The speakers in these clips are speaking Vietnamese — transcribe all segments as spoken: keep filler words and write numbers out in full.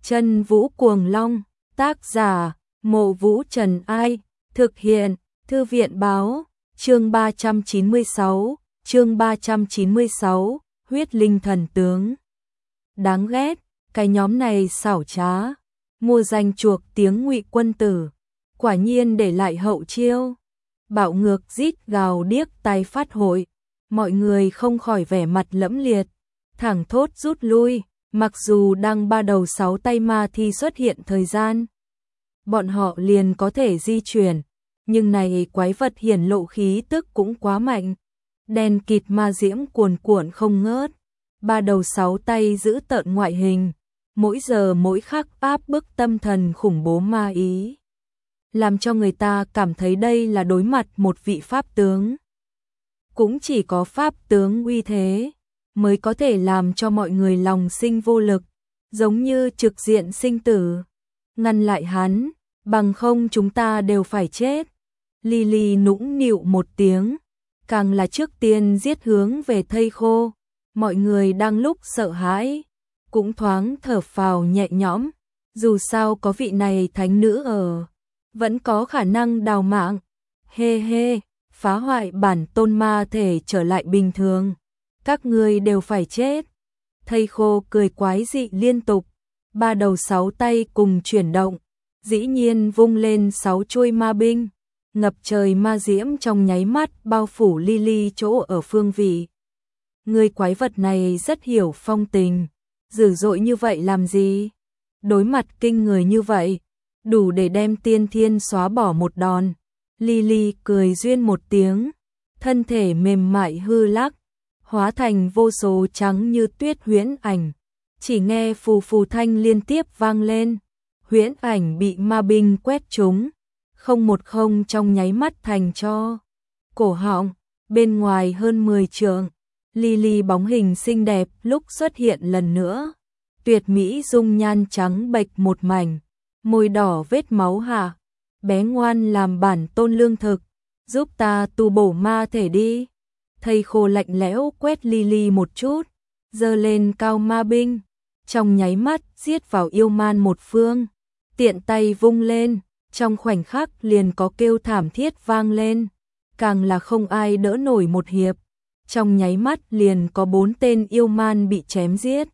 Chân Vũ Cuồng Long, tác giả, Mộ Vũ Trần Ai, thực hiện, Thư viện Báo, chương ba trăm chín mươi sáu, chương ba trăm chín mươi sáu, Huyết Linh Thần Tướng. Đáng ghét, cái nhóm này xảo trá, mua danh chuộc tiếng Ngụy quân tử, quả nhiên để lại hậu chiêu. Bạo ngược rít gào điếc tai phát hội, mọi người không khỏi vẻ mặt lẫm liệt, thẳng thốt rút lui. Mặc dù đang ba đầu sáu tay ma thi xuất hiện thời gian, bọn họ liền có thể di chuyển, nhưng này quái vật hiển lộ khí tức cũng quá mạnh. Đen kịt ma diễm cuồn cuộn không ngớt, ba đầu sáu tay giữ tợn ngoại hình, mỗi giờ mỗi khắc áp bức tâm thần khủng bố ma ý, làm cho người ta cảm thấy đây là đối mặt một vị pháp tướng. Cũng chỉ có pháp tướng uy thế mới có thể làm cho mọi người lòng sinh vô lực, giống như trực diện sinh tử. Ngăn lại hắn, bằng không chúng ta đều phải chết. Lily nũng nịu một tiếng, càng là trước tiên giết hướng về thây khô. Mọi người đang lúc sợ hãi, cũng thoáng thở phào nhẹ nhõm, dù sao có vị này thánh nữ ở, vẫn có khả năng đào mạng. Hê hê, phá hoại bản tôn ma thể trở lại bình thường, các ngươi đều phải chết. Thây khô cười quái dị liên tục, ba đầu sáu tay cùng chuyển động, dĩ nhiên vung lên sáu chuôi ma binh, ngập trời ma diễm trong nháy mắt bao phủ Lily chỗ ở phương vị. Người quái vật này rất hiểu phong tình, dữ dội như vậy làm gì? Đối mặt kinh người như vậy, đủ để đem tiên thiên xóa bỏ một đòn. Lily cười duyên một tiếng, thân thể mềm mại hư lắc, hóa thành vô số trắng như tuyết huyễn ảnh. Chỉ nghe phù phù thanh liên tiếp vang lên, huyễn ảnh bị ma binh quét trúng, không một không trong nháy mắt thành cho. Cổ họng, bên ngoài hơn mười trượng, Lily bóng hình xinh đẹp lúc xuất hiện lần nữa. Tuyệt mỹ dung nhan trắng bệch một mảnh, môi đỏ vết máu hạ. Bé ngoan làm bản tôn lương thực, giúp ta tu bổ ma thể đi. Thây khô lạnh lẽo quét Lily một chút, giơ lên cao ma binh, trong nháy mắt giết vào yêu man một phương. Tiện tay vung lên, trong khoảnh khắc liền có kêu thảm thiết vang lên, càng là không ai đỡ nổi một hiệp. Trong nháy mắt liền có bốn tên yêu man bị chém giết.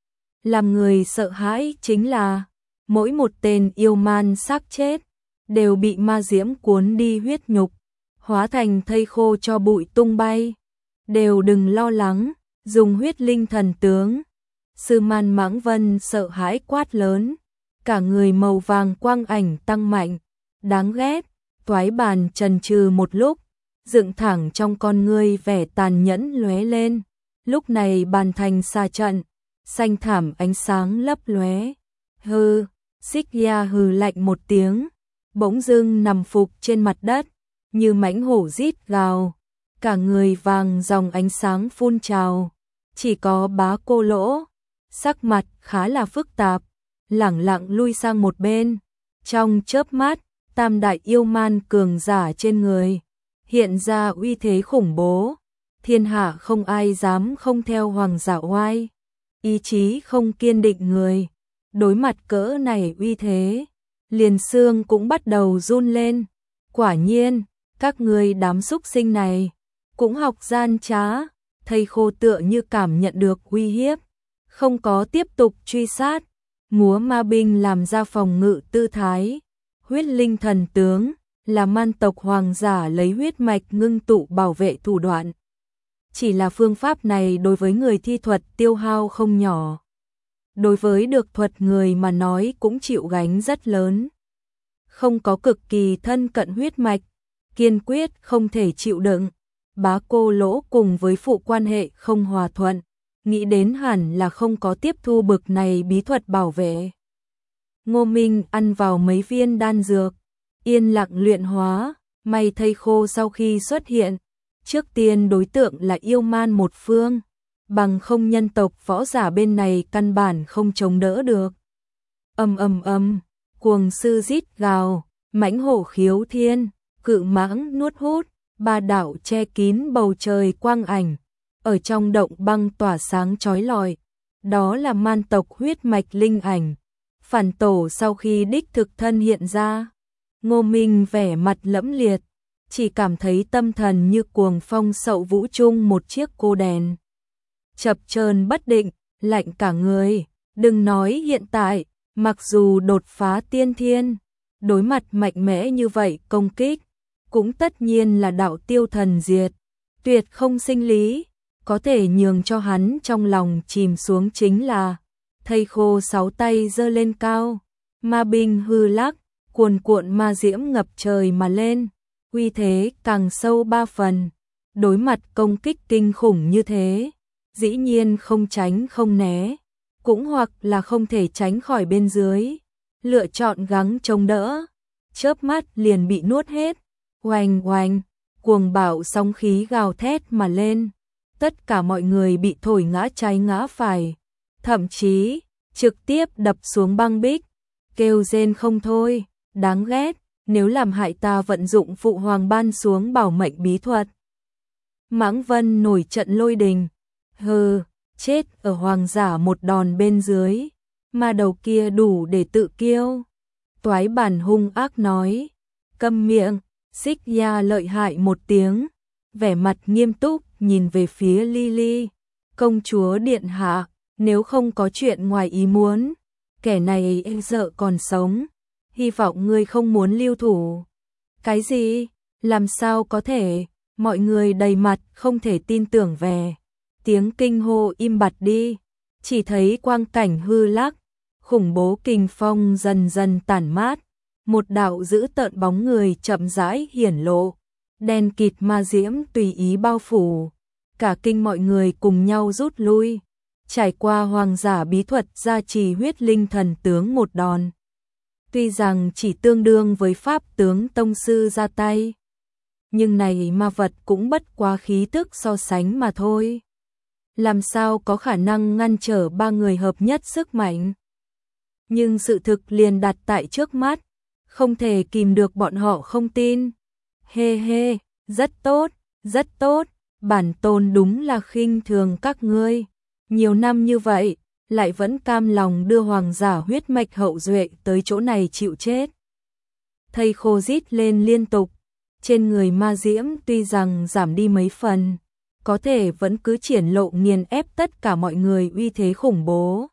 Làm người sợ hãi chính là, mỗi một tên yêu man xác chết đều bị ma diễm cuốn đi huyết nhục, hóa thành thây khô cho bụi tung bay. Đều đừng lo lắng, dùng huyết linh thần tướng. Sư Man Mãng Vân sợ hãi quát lớn, cả người màu vàng quang ảnh tăng mạnh. Đáng ghét, toái bàn trần trừ một lúc, dựng thẳng trong con ngươi vẻ tàn nhẫn lóe lên. Lúc này bàn thành xa trận, xanh thảm ánh sáng lấp lóe. Hừ, Xích Ya hừ lạnh một tiếng, bỗng dưng nằm phục trên mặt đất, như mãnh hổ rít gào, cả người vàng dòng ánh sáng phun trào. Chỉ có Bá Cô Lỗ, sắc mặt khá là phức tạp, lẳng lặng lui sang một bên. Trong chớp mắt, tam đại yêu man cường giả trên người hiện ra uy thế khủng bố, thiên hạ không ai dám không theo hoàng giả oai, ý chí không kiên định người. Đối mặt cỡ này uy thế, liền xương cũng bắt đầu run lên. Quả nhiên, các ngươi đám súc sinh này cũng học gian trá. Thây khô tựa như cảm nhận được uy hiếp, không có tiếp tục truy sát, múa ma binh làm ra phòng ngự tư thái. Huyết linh thần tướng là man tộc hoàng giả lấy huyết mạch ngưng tụ bảo vệ thủ đoạn. Chỉ là phương pháp này đối với người thi thuật tiêu hao không nhỏ, đối với được thuật người mà nói cũng chịu gánh rất lớn. Không có cực kỳ thân cận huyết mạch, kiên quyết không thể chịu đựng. Bá Cô Lỗ cùng với phụ quan hệ không hòa thuận, nghĩ đến hẳn là không có tiếp thu bực này bí thuật bảo vệ. Ngô Minh ăn vào mấy viên đan dược, yên lặng luyện hóa. May thây khô sau khi xuất hiện, trước tiên đối tượng là yêu man một phương, bằng không nhân tộc võ giả bên này căn bản không chống đỡ được. Ầm ầm ầm, cuồng sư rít gào, mãnh hổ khiếu thiên, cự mãng nuốt hút, ba đạo che kín bầu trời quang ảnh, ở trong động băng tỏa sáng chói lọi. Đó là man tộc huyết mạch linh ảnh, Phản tổ sau khi đích thực thân hiện ra, Ngô Minh vẻ mặt lẫm liệt, chỉ cảm thấy tâm thần như cuồng phong sậu vũ chung một chiếc cô đèn. Chập chờn bất định, lạnh cả người, đừng nói hiện tại, mặc dù đột phá tiên thiên, đối mặt mạnh mẽ như vậy công kích, cũng tất nhiên là đạo tiêu thần diệt, tuyệt không sinh lý, có thể nhường cho hắn trong lòng chìm xuống chính là thây khô sáu tay giơ lên cao, ma binh hư lắc, cuồn cuộn ma diễm ngập trời mà lên, uy thế càng sâu ba phần, đối mặt công kích kinh khủng như thế, dĩ nhiên không tránh không né, cũng hoặc là không thể tránh khỏi bên dưới, lựa chọn gắng chống đỡ, chớp mắt liền bị nuốt hết, oanh oanh, cuồng bạo sóng khí gào thét mà lên, tất cả mọi người bị thổi ngã trái ngã phải, thậm chí trực tiếp đập xuống băng bích, kêu rên không thôi, đáng ghét, nếu làm hại ta vận dụng phụ hoàng ban xuống bảo mệnh bí thuật. Mãng Vân nổi trận lôi đình, hừ, chết ở hoàng giả một đòn bên dưới, mà đầu kia đủ để tự kiêu. Toái Bản hung ác nói, câm miệng, Xích Nha lợi hại một tiếng, vẻ mặt nghiêm túc nhìn về phía Lily, công chúa điện hạ, nếu không có chuyện ngoài ý muốn, kẻ này e sợ còn sống, hy vọng ngươi không muốn lưu thủ. Cái gì? Làm sao có thể? Mọi người đầy mặt không thể tin tưởng về. Tiếng kinh hô im bặt đi, chỉ thấy quang cảnh hư lắc, khủng bố kình phong dần dần tản mát, một đạo dữ tợn bóng người chậm rãi hiển lộ, đen kịt ma diễm tùy ý bao phủ, cả kinh mọi người cùng nhau rút lui, trải qua hoàng giả bí thuật gia trì huyết linh thần tướng một đòn. Tuy rằng chỉ tương đương với pháp tướng tông sư ra tay, nhưng này ma vật cũng bất quá khí tức so sánh mà thôi. Làm sao có khả năng ngăn trở ba người hợp nhất sức mạnh? Nhưng sự thực liền đặt tại trước mắt, không thể kìm được bọn họ không tin. Hê hê, rất tốt, rất tốt, bản tôn đúng là khinh thường các ngươi. Nhiều năm như vậy, lại vẫn cam lòng đưa hoàng giả huyết mạch hậu duệ tới chỗ này chịu chết. Thây khô rít lên liên tục, trên người ma diễm tuy rằng giảm đi mấy phần, có thể vẫn cứ triển lộ nghiền ép tất cả mọi người uy thế khủng bố.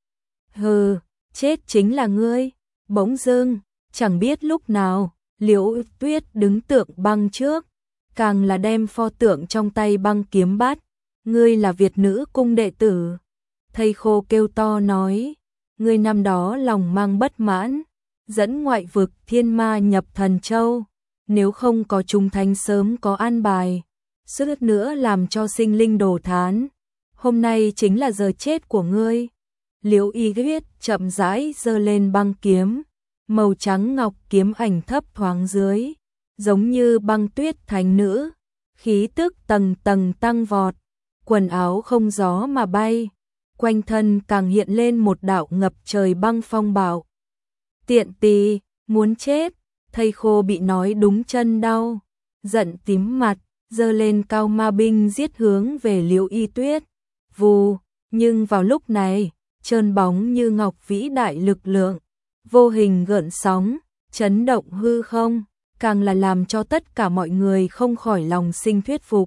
Hừ, chết chính là ngươi. Bỗng dưng, chẳng biết lúc nào, Liễu Tuyết đứng tượng băng trước, càng là đem pho tượng trong tay băng kiếm bắt. Ngươi là Việt nữ cung đệ tử. Thây khô kêu to nói, ngươi năm đó lòng mang bất mãn, dẫn ngoại vực thiên ma nhập thần châu, nếu không có trung thánh sớm có an bài, suýt nữa làm cho sinh linh đổ thán, hôm nay chính là giờ chết của ngươi. Liễu Y Tuyết chậm rãi giơ lên băng kiếm, màu trắng ngọc kiếm ảnh thấp thoáng dưới, giống như băng tuyết thánh nữ, khí tức tầng tầng tăng vọt, quần áo không gió mà bay, quanh thân càng hiện lên một đạo ngập trời băng phong bạo. Tiện tì, muốn chết. Thây khô bị nói đúng chân đau, giận tím mặt, giơ lên cao ma binh giết hướng về Liễu Y Tuyết. Vù, nhưng vào lúc này, trơn bóng như ngọc vĩ đại lực lượng, vô hình gợn sóng, chấn động hư không, càng là làm cho tất cả mọi người không khỏi lòng sinh thuyết phục.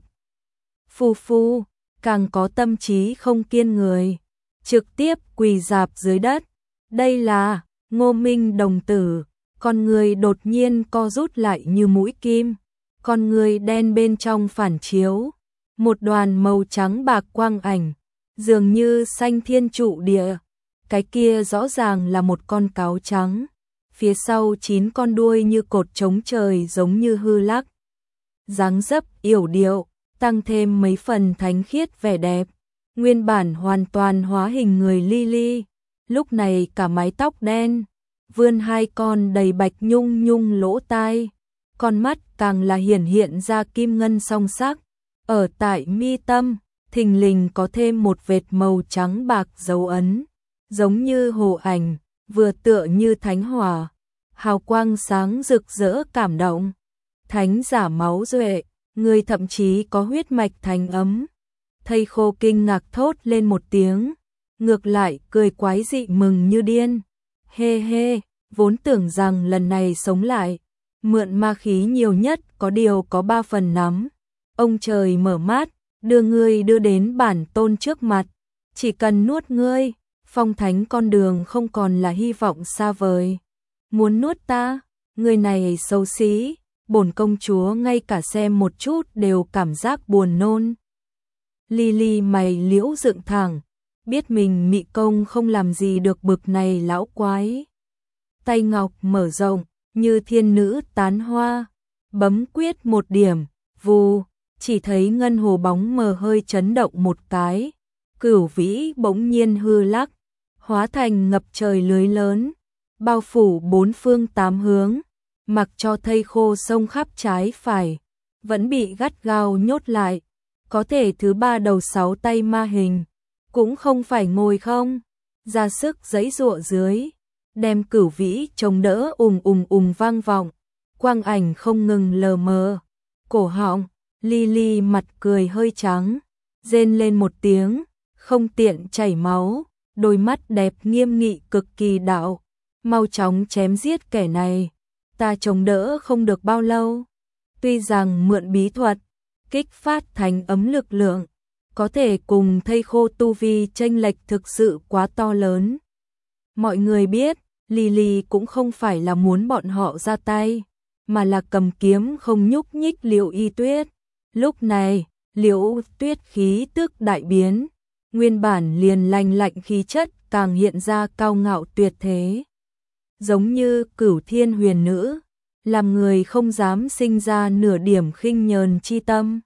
Phu phu, càng có tâm trí không kiên người, trực tiếp quỳ rạp dưới đất. Đây là Ngô Minh đồng tử. Con người đột nhiên co rút lại như mũi kim, con người đen bên trong phản chiếu, một đoàn màu trắng bạc quang ảnh, dường như xanh thiên trụ địa, cái kia rõ ràng là một con cáo trắng, phía sau chín con đuôi như cột trống trời giống như hư lắc. Dáng dấp yểu điệu, tăng thêm mấy phần thánh khiết vẻ đẹp, nguyên bản hoàn toàn hóa hình người Lily, lúc này cả mái tóc đen, vươn hai con đầy bạch nhung nhung lỗ tai, con mắt càng là hiển hiện ra kim ngân song sắc, ở tại mi tâm, thình lình có thêm một vệt màu trắng bạc dấu ấn, giống như hồ ảnh, vừa tựa như thánh hỏa, hào quang sáng rực rỡ cảm động. Thánh giả máu duệ, người thậm chí có huyết mạch thánh ấm. Thây khô kinh ngạc thốt lên một tiếng, ngược lại cười quái dị mừng như điên. Hê hê, vốn tưởng rằng lần này sống lại, mượn ma khí nhiều nhất có điều có ba phần nắm. Ông trời mở mắt, đưa ngươi đưa đến bản tôn trước mặt, chỉ cần nuốt ngươi, phong thánh con đường không còn là hy vọng xa vời. Muốn nuốt ta, người này xấu xí, bổn công chúa ngay cả xem một chút đều cảm giác buồn nôn. Lily mày liễu dựng thẳng, biết mình mị công không làm gì được bực này lão quái. Tay ngọc mở rộng, như thiên nữ tán hoa, bấm quyết một điểm, vù, chỉ thấy ngân hồ bóng mờ hơi chấn động một cái, cửu vĩ bỗng nhiên hư lắc, hóa thành ngập trời lưới lớn, bao phủ bốn phương tám hướng, mặc cho thây khô sông khắp trái phải, vẫn bị gắt gao nhốt lại, có thể thứ ba đầu sáu tay ma hình, cũng không phải ngồi không, ra sức giãy giụa dưới, đem cửu vĩ chống đỡ ùng ùng ùng vang vọng, quang ảnh không ngừng lờ mờ, cổ họng, Lily mặt cười hơi trắng, rên lên một tiếng, không tiện chảy máu, đôi mắt đẹp nghiêm nghị cực kỳ đạo, mau chóng chém giết kẻ này, ta chống đỡ không được bao lâu. Tuy rằng mượn bí thuật, kích phát thành ấm lực lượng, có thể cùng thây khô tu vi chênh lệch thực sự quá to lớn. Mọi người biết, Lily cũng không phải là muốn bọn họ ra tay, mà là cầm kiếm không nhúc nhích Liễu Y Tuyết. Lúc này, Liễu Tuyết khí tức đại biến, nguyên bản liền lành lạnh khí chất càng hiện ra cao ngạo tuyệt thế. Giống như cửu thiên huyền nữ, làm người không dám sinh ra nửa điểm khinh nhờn chi tâm.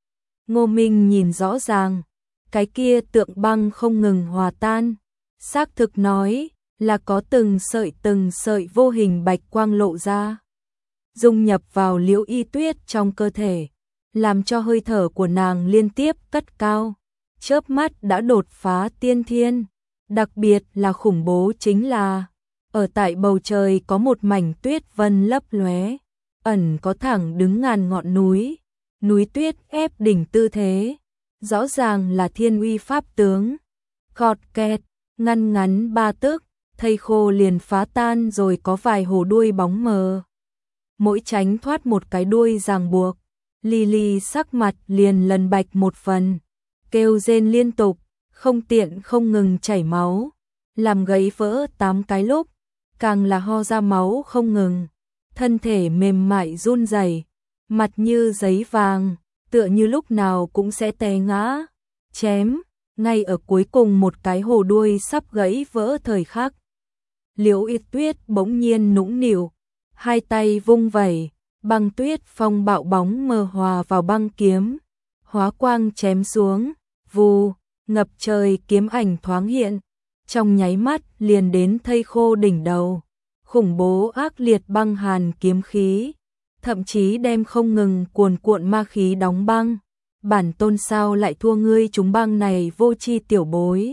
Ngô Minh nhìn rõ ràng, cái kia tượng băng không ngừng hòa tan, xác thực nói là có từng sợi từng sợi vô hình bạch quang lộ ra, dung nhập vào Liễu Y Tuyết trong cơ thể, làm cho hơi thở của nàng liên tiếp cất cao, chớp mắt đã đột phá tiên thiên, đặc biệt là khủng bố chính là ở tại bầu trời có một mảnh tuyết vân lấp lóe, ẩn có thẳng đứng ngàn ngọn núi, núi tuyết ép đỉnh tư thế, rõ ràng là thiên uy pháp tướng. Cọt kẹt, ngăn ngắn ba tức, thây khô liền phá tan rồi có vài hồ đuôi bóng mờ. Mỗi tránh thoát một cái đuôi ràng buộc, Lily sắc mặt liền lần bạch một phần, kêu rên liên tục, không tiện không ngừng chảy máu, làm gãy vỡ tám cái lúc, càng là ho ra máu không ngừng, thân thể mềm mại run rẩy, mặt như giấy vàng, tựa như lúc nào cũng sẽ té ngã, chém, ngay ở cuối cùng một cái hồ đuôi sắp gãy vỡ thời khắc. Liễu Y Tuyết bỗng nhiên nũng nịu, hai tay vung vẩy, băng tuyết phong bạo bóng mờ hòa vào băng kiếm, hóa quang chém xuống, vù, ngập trời kiếm ảnh thoáng hiện, trong nháy mắt liền đến thây khô đỉnh đầu, khủng bố ác liệt băng hàn kiếm khí, thậm chí đem không ngừng cuồn cuộn ma khí đóng băng. Bản tôn sao lại thua ngươi chúng băng này vô chi tiểu bối.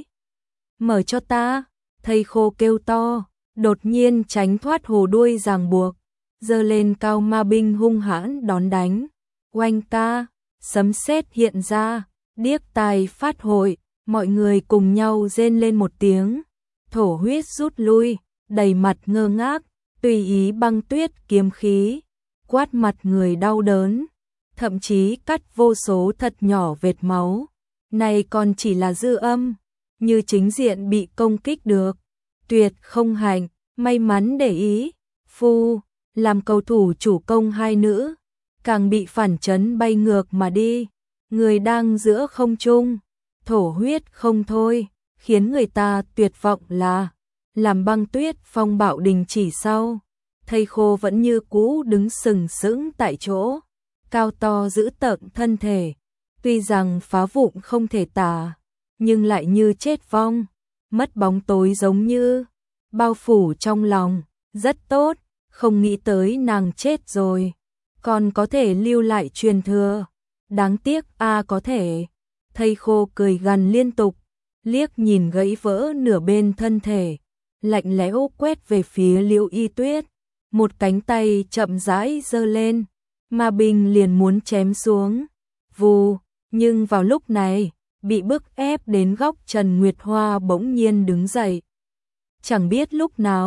Mở cho ta, thây khô kêu to, đột nhiên tránh thoát hồ đuôi ràng buộc, giơ lên cao ma binh hung hãn đón đánh. Oanh ca, sấm sét hiện ra, điếc tai phát hội, mọi người cùng nhau rên lên một tiếng, thổ huyết rút lui, đầy mặt ngơ ngác, tùy ý băng tuyết kiếm khí, quát mặt người đau đớn, thậm chí cắt vô số thật nhỏ vệt máu. Này còn chỉ là dư âm, như chính diện bị công kích được, tuyệt không hạnh, may mắn để ý, phu, làm cầu thủ chủ công hai nữ, càng bị phản chấn bay ngược mà đi, người đang giữa không trung, thổ huyết không thôi, khiến người ta tuyệt vọng là, làm băng tuyết phong bạo đình chỉ sau, thây khô vẫn như cũ đứng sừng sững tại chỗ, cao to giữ tợn thân thể, tuy rằng phá vụn không thể tả, nhưng lại như chết vong, mất bóng tối giống như bao phủ trong lòng, rất tốt, không nghĩ tới nàng chết rồi, còn có thể lưu lại truyền thừa, đáng tiếc a à, có thể. Thây khô cười gằn liên tục, liếc nhìn gãy vỡ nửa bên thân thể, lạnh lẽo quét về phía Liễu Y Tuyết, một cánh tay chậm rãi giơ lên, ma binh liền muốn chém xuống, vù, nhưng vào lúc này, bị bức ép đến góc Trần Nguyệt Hoa bỗng nhiên đứng dậy. Chẳng biết lúc nào,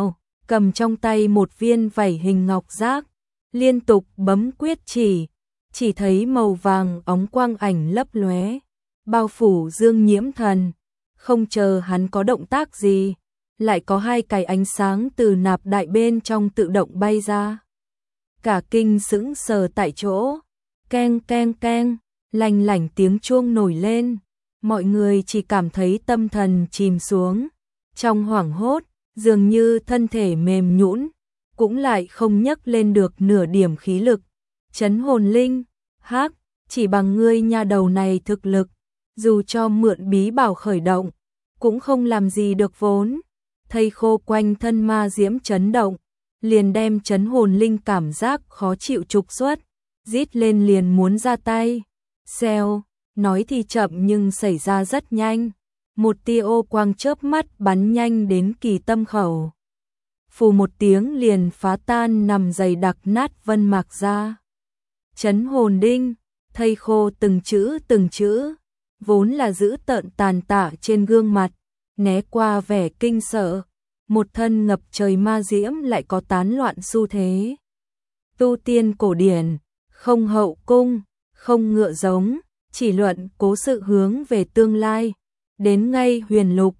cầm trong tay một viên vảy hình ngọc giác, liên tục bấm quyết chỉ, chỉ thấy màu vàng óng quang ảnh lấp lóe, bao phủ Dương Nhiễm Thần, không chờ hắn có động tác gì, lại có hai cái ánh sáng từ nạp đại bên trong tự động bay ra. Cả kinh sững sờ tại chỗ, keng keng keng, lanh lảnh tiếng chuông nổi lên, mọi người chỉ cảm thấy tâm thần chìm xuống, trong hoảng hốt, dường như thân thể mềm nhũn, cũng lại không nhấc lên được nửa điểm khí lực. Chấn hồn linh, hắc, chỉ bằng ngươi nha đầu này thực lực, dù cho mượn bí bảo khởi động, cũng không làm gì được vốn. Thây Khô quanh thân ma diễm chấn động, liền đem chấn hồn linh cảm giác khó chịu trục xuất, rít lên liền muốn ra tay. Xèo, nói thì chậm nhưng xảy ra rất nhanh, một tia ô quang chớp mắt bắn nhanh đến kỳ tâm khẩu. Phù một tiếng liền phá tan nằm dày đặc nát vân mạc ra. Chấn hồn đinh, Thây Khô từng chữ từng chữ, vốn là giữ tợn tàn tạ trên gương mặt, né qua vẻ kinh sợ, một thân ngập trời ma diễm lại có tán loạn xu thế. Tu tiên cổ điển, không hậu cung, không ngựa giống, chỉ luận cố sự hướng về tương lai, đến ngay huyền lục,